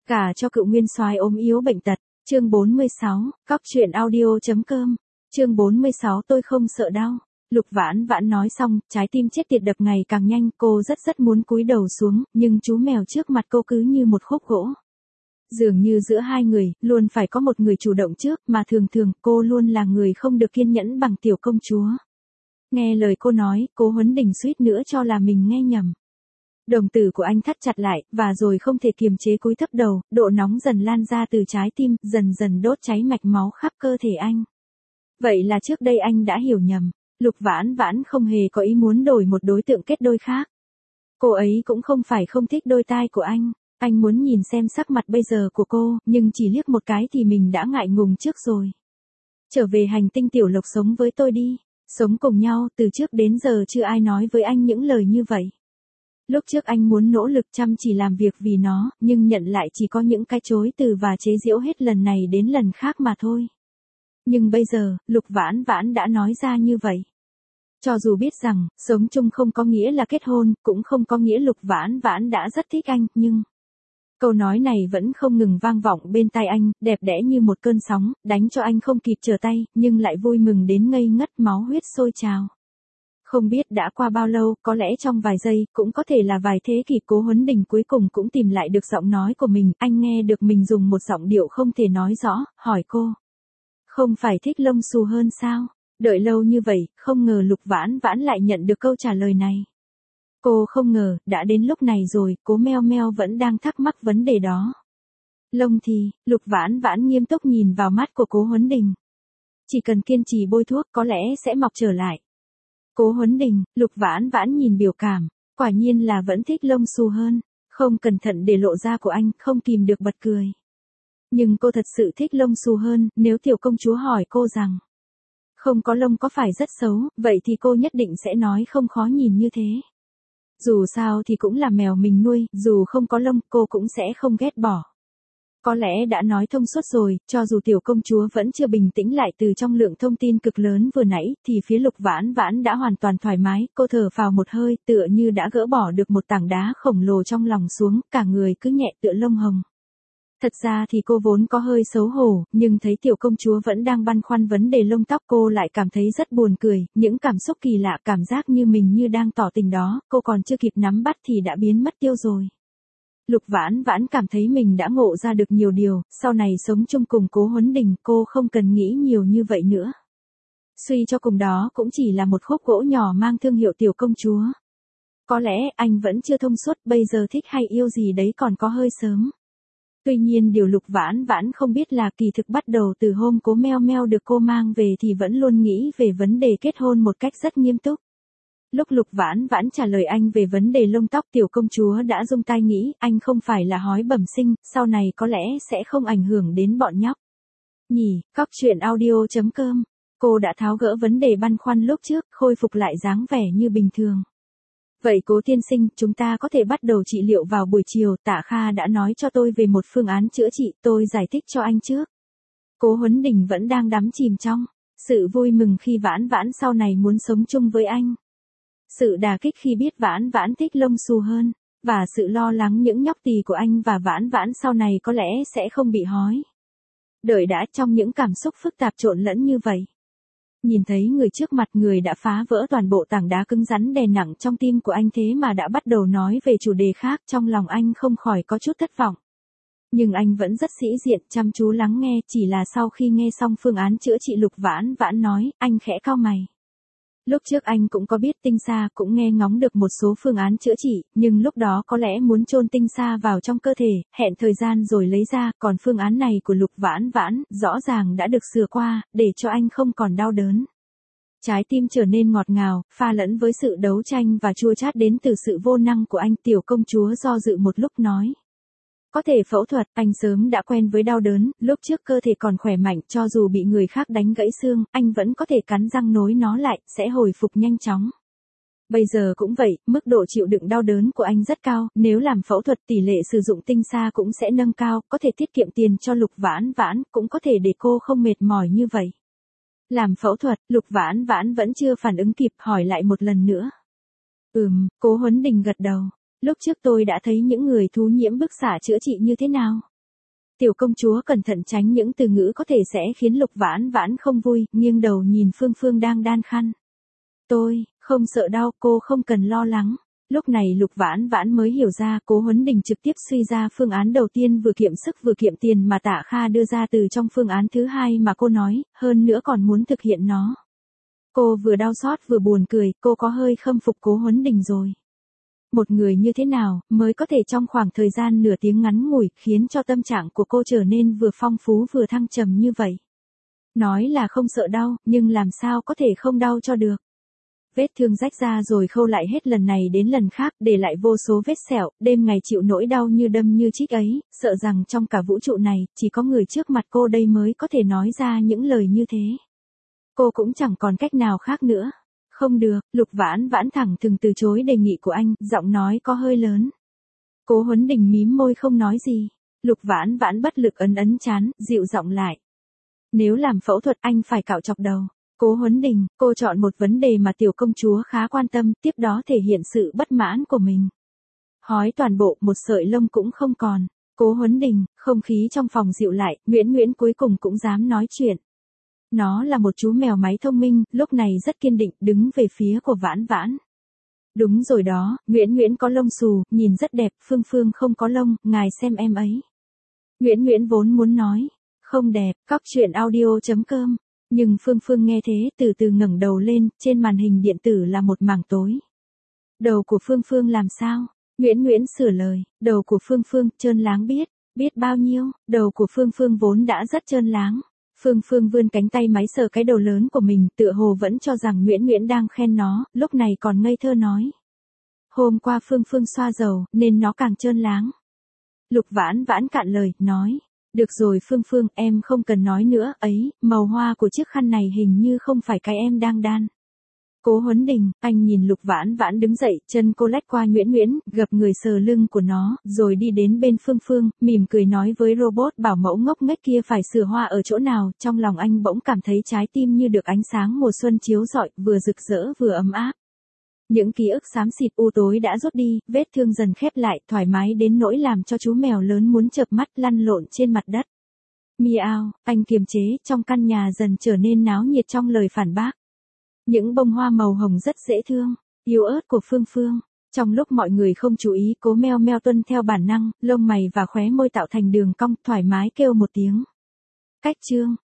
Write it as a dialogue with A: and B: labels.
A: Cả cho cựu nguyên soái ốm yếu bệnh tật. Chương 46, Cóc truyện audio.com. Chương 46 tôi không sợ đau. Lục Vãn Vãn nói xong, trái tim chết tiệt đập ngày càng nhanh, cô rất muốn cúi đầu xuống, nhưng chú mèo trước mặt cô cứ như một khúc gỗ. Dường như giữa hai người, luôn phải có một người chủ động trước, mà thường cô luôn là người không được kiên nhẫn bằng tiểu công chúa. Nghe lời cô nói, Cố Huấn Đình suýt nữa cho là mình nghe nhầm. Đồng tử của anh thắt chặt lại, và rồi không thể kiềm chế cúi thấp đầu, độ nóng dần lan ra từ trái tim, dần đốt cháy mạch máu khắp cơ thể anh. Vậy là trước đây anh đã hiểu nhầm. Lục Vãn Vãn không hề có ý muốn đổi một đối tượng kết đôi khác. Cô ấy cũng không phải không thích đôi tai của anh. Anh muốn nhìn xem sắc mặt bây giờ của cô, nhưng chỉ liếc một cái thì mình đã ngại ngùng trước rồi. Trở về hành tinh Tiểu Lộc sống với tôi đi. Sống cùng nhau, từ trước đến giờ chưa ai nói với anh những lời như vậy. Lúc trước anh muốn nỗ lực chăm chỉ làm việc vì nó, nhưng nhận lại chỉ có những cái chối từ và chế giễu hết lần này đến lần khác mà thôi. Nhưng bây giờ, Lục Vãn Vãn đã nói ra như vậy. Cho dù biết rằng, sống chung không có nghĩa là kết hôn, cũng không có nghĩa Lục Vãn Vãn đã rất thích anh, nhưng... Câu nói này vẫn không ngừng vang vọng bên tai anh, đẹp đẽ như một cơn sóng, đánh cho anh không kịp trở tay, nhưng lại vui mừng đến ngây ngất, máu huyết sôi trào. Không biết đã qua bao lâu, có lẽ trong vài giây, cũng có thể là vài thế kỷ, Cố Huấn Đình cuối cùng cũng tìm lại được giọng nói của mình, anh nghe được mình dùng một giọng điệu không thể nói rõ, hỏi cô. Không phải thích lông xù hơn sao? Đợi lâu như vậy, không ngờ Lục Vãn Vãn lại nhận được câu trả lời này. Cô không ngờ, đã đến lúc này rồi, Cố Meo Meo vẫn đang thắc mắc vấn đề đó. Lông thì, Lục Vãn Vãn nghiêm túc nhìn vào mắt của Cố Huấn Đình. Chỉ cần kiên trì bôi thuốc có lẽ sẽ mọc trở lại. Cố Huấn Đình, Lục Vãn Vãn nhìn biểu cảm, quả nhiên là vẫn thích lông xù hơn, không cẩn thận để lộ ra của anh, không kìm được bật cười. Nhưng cô thật sự thích lông xù hơn, nếu tiểu công chúa hỏi cô rằng, không có lông có phải rất xấu, vậy thì cô nhất định sẽ nói không khó nhìn như thế. Dù sao thì cũng là mèo mình nuôi, dù không có lông cô cũng sẽ không ghét bỏ. Có lẽ đã nói thông suốt rồi, cho dù tiểu công chúa vẫn chưa bình tĩnh lại từ trong lượng thông tin cực lớn vừa nãy, thì phía Lục Vãn Vãn đã hoàn toàn thoải mái, cô thở phào một hơi, tựa như đã gỡ bỏ được một tảng đá khổng lồ trong lòng xuống, cả người cứ nhẹ tựa lông hồng. Thật ra thì cô vốn có hơi xấu hổ, nhưng thấy tiểu công chúa vẫn đang băn khoăn vấn đề lông tóc, cô lại cảm thấy rất buồn cười, những cảm xúc kỳ lạ, cảm giác như mình như đang tỏ tình đó, cô còn chưa kịp nắm bắt thì đã biến mất tiêu rồi. Lục Vãn Vãn cảm thấy mình đã ngộ ra được nhiều điều, sau này sống chung cùng Cố Huấn Đình, cô không cần nghĩ nhiều như vậy nữa. Suy cho cùng đó cũng chỉ là một khúc gỗ nhỏ mang thương hiệu tiểu công chúa. Có lẽ anh vẫn chưa thông suốt, bây giờ thích hay yêu gì đấy còn có hơi sớm. Tuy nhiên điều Lục Vãn Vãn không biết là kỳ thực bắt đầu từ hôm Cố Meo Meo được cô mang về thì vẫn luôn nghĩ về vấn đề kết hôn một cách rất nghiêm túc. Lúc Lục Vãn Vãn trả lời anh về vấn đề lông tóc, tiểu công chúa đã rung tai nghĩ, anh không phải là hói bẩm sinh, sau này có lẽ sẽ không ảnh hưởng đến bọn nhóc. Nhỉ, Cóc truyện audio.com. Cô đã tháo gỡ vấn đề băn khoăn lúc trước, khôi phục lại dáng vẻ như bình thường. Vậy Cố tiên sinh, chúng ta có thể bắt đầu trị liệu vào buổi chiều, Tạ Kha đã nói cho tôi về một phương án chữa trị, tôi giải thích cho anh trước. Cố Huấn Đình vẫn đang đắm chìm trong sự vui mừng khi Vãn Vãn sau này muốn sống chung với anh. Sự đả kích khi biết Vãn Vãn thích lông xù hơn, và sự lo lắng những nhóc tỳ của anh và Vãn Vãn sau này có lẽ sẽ không bị hói. Đợi đã, trong những cảm xúc phức tạp trộn lẫn như vậy. Nhìn thấy người trước mặt, người đã phá vỡ toàn bộ tảng đá cứng rắn đè nặng trong tim của anh thế mà đã bắt đầu nói về chủ đề khác, trong lòng anh không khỏi có chút thất vọng. Nhưng anh vẫn rất sĩ diện, chăm chú lắng nghe, chỉ là sau khi nghe xong phương án chữa trị Lục Vãn Vãn nói, anh khẽ cau mày. Lúc trước anh cũng có biết tinh sa, cũng nghe ngóng được một số phương án chữa trị, nhưng lúc đó có lẽ muốn chôn tinh sa vào trong cơ thể, hẹn thời gian rồi lấy ra, còn phương án này của Lục Vãn Vãn, rõ ràng đã được sửa qua, để cho anh không còn đau đớn. Trái tim trở nên ngọt ngào, pha lẫn với sự đấu tranh và chua chát đến từ sự vô năng của anh. Tiểu công chúa do dự một lúc nói. Có thể phẫu thuật, anh sớm đã quen với đau đớn, lúc trước cơ thể còn khỏe mạnh, cho dù bị người khác đánh gãy xương, anh vẫn có thể cắn răng nối nó lại, sẽ hồi phục nhanh chóng. Bây giờ cũng vậy, mức độ chịu đựng đau đớn của anh rất cao, nếu làm phẫu thuật tỷ lệ sử dụng tinh sa cũng sẽ nâng cao, có thể tiết kiệm tiền cho Lục Vãn Vãn, cũng có thể để cô không mệt mỏi như vậy. Làm phẫu thuật, Lục Vãn Vãn vẫn chưa phản ứng kịp, hỏi lại một lần nữa. Cố Huấn Đình gật đầu. Lúc trước tôi đã thấy những người thú nhiễm bức xạ chữa trị như thế nào. Tiểu công chúa cẩn thận tránh những từ ngữ có thể sẽ khiến Lục Vãn Vãn không vui, nghiêng đầu nhìn Phương Phương đang đan khăn. Tôi, không sợ đau, cô không cần lo lắng. Lúc này Lục Vãn Vãn mới hiểu ra Cố Huấn Đình trực tiếp suy ra phương án đầu tiên vừa kiệm sức vừa kiệm tiền mà Tạ Kha đưa ra từ trong phương án thứ hai mà cô nói, hơn nữa còn muốn thực hiện nó. Cô vừa đau xót vừa buồn cười, cô có hơi khâm phục Cố Huấn Đình rồi. Một người như thế nào mới có thể trong khoảng thời gian nửa tiếng ngắn ngủi khiến cho tâm trạng của cô trở nên vừa phong phú vừa thăng trầm như vậy. Nói là không sợ đau, nhưng làm sao có thể không đau cho được. Vết thương rách ra rồi khâu lại hết lần này đến lần khác, để lại vô số vết sẹo, đêm ngày chịu nỗi đau như đâm như chích ấy, sợ rằng trong cả vũ trụ này, chỉ có người trước mặt cô đây mới có thể nói ra những lời như thế. Cô cũng chẳng còn cách nào khác nữa. Không được, Lục Vãn Vãn thẳng thừng từ chối đề nghị của anh, giọng nói có hơi lớn. Cố Huấn Đình mím môi không nói gì. Lục Vãn Vãn bất lực ấn ấn trán, dịu giọng lại. Nếu làm phẫu thuật anh phải cạo chọc đầu. Cố Huấn Đình, cô chọn một vấn đề mà tiểu công chúa khá quan tâm, tiếp đó thể hiện sự bất mãn của mình. Hói toàn bộ, một sợi lông cũng không còn. Cố Huấn Đình, không khí trong phòng dịu lại, Nguyễn Nguyễn cuối cùng cũng dám nói chuyện. Nó là một chú mèo máy thông minh, lúc này rất kiên định, đứng về phía của Vãn Vãn. Đúng rồi đó, Nguyễn Nguyễn có lông xù, nhìn rất đẹp, Phương Phương không có lông, ngài xem em ấy. Nguyễn Nguyễn vốn muốn nói, không đẹp, cóc truyện audio.com. Nhưng Phương Phương nghe thế, từ từ ngẩng đầu lên, trên màn hình điện tử là một mảng tối. Đầu của Phương Phương làm sao? Nguyễn Nguyễn sửa lời, đầu của Phương Phương, trơn láng biết bao nhiêu, đầu của Phương Phương vốn đã rất trơn láng. Phương Phương vươn cánh tay máy sờ cái đầu lớn của mình, tựa hồ vẫn cho rằng Nguyễn Nguyễn đang khen nó, lúc này còn ngây thơ nói. Hôm qua Phương Phương xoa dầu, nên nó càng trơn láng. Lục Vãn Vãn cạn lời, nói. Được rồi Phương Phương, em không cần nói nữa, ấy, màu hoa của chiếc khăn này hình như không phải cái em đang đan. Cố Huấn Đình, anh nhìn Lục Vãn Vãn đứng dậy, chân cô lách qua Nguyễn Nguyễn, gập người sờ lưng của nó, rồi đi đến bên Phương Phương, mỉm cười nói với robot bảo mẫu ngốc nghếch kia phải sửa hoa ở chỗ nào, trong lòng anh bỗng cảm thấy trái tim như được ánh sáng mùa xuân chiếu rọi, vừa rực rỡ vừa ấm áp. Những ký ức xám xịt u tối đã rút đi, vết thương dần khép lại, thoải mái đến nỗi làm cho chú mèo lớn muốn chợp mắt lăn lộn trên mặt đất. Miao, anh kiềm chế, trong căn nhà dần trở nên náo nhiệt trong lời phản bác. Những bông hoa màu hồng rất dễ thương, yếu ớt của Phương Phương. Trong lúc mọi người không chú ý, Cố Meo Meo tuân theo bản năng, lông mày và khóe môi tạo thành đường cong, thoải mái kêu một tiếng. Cách chương.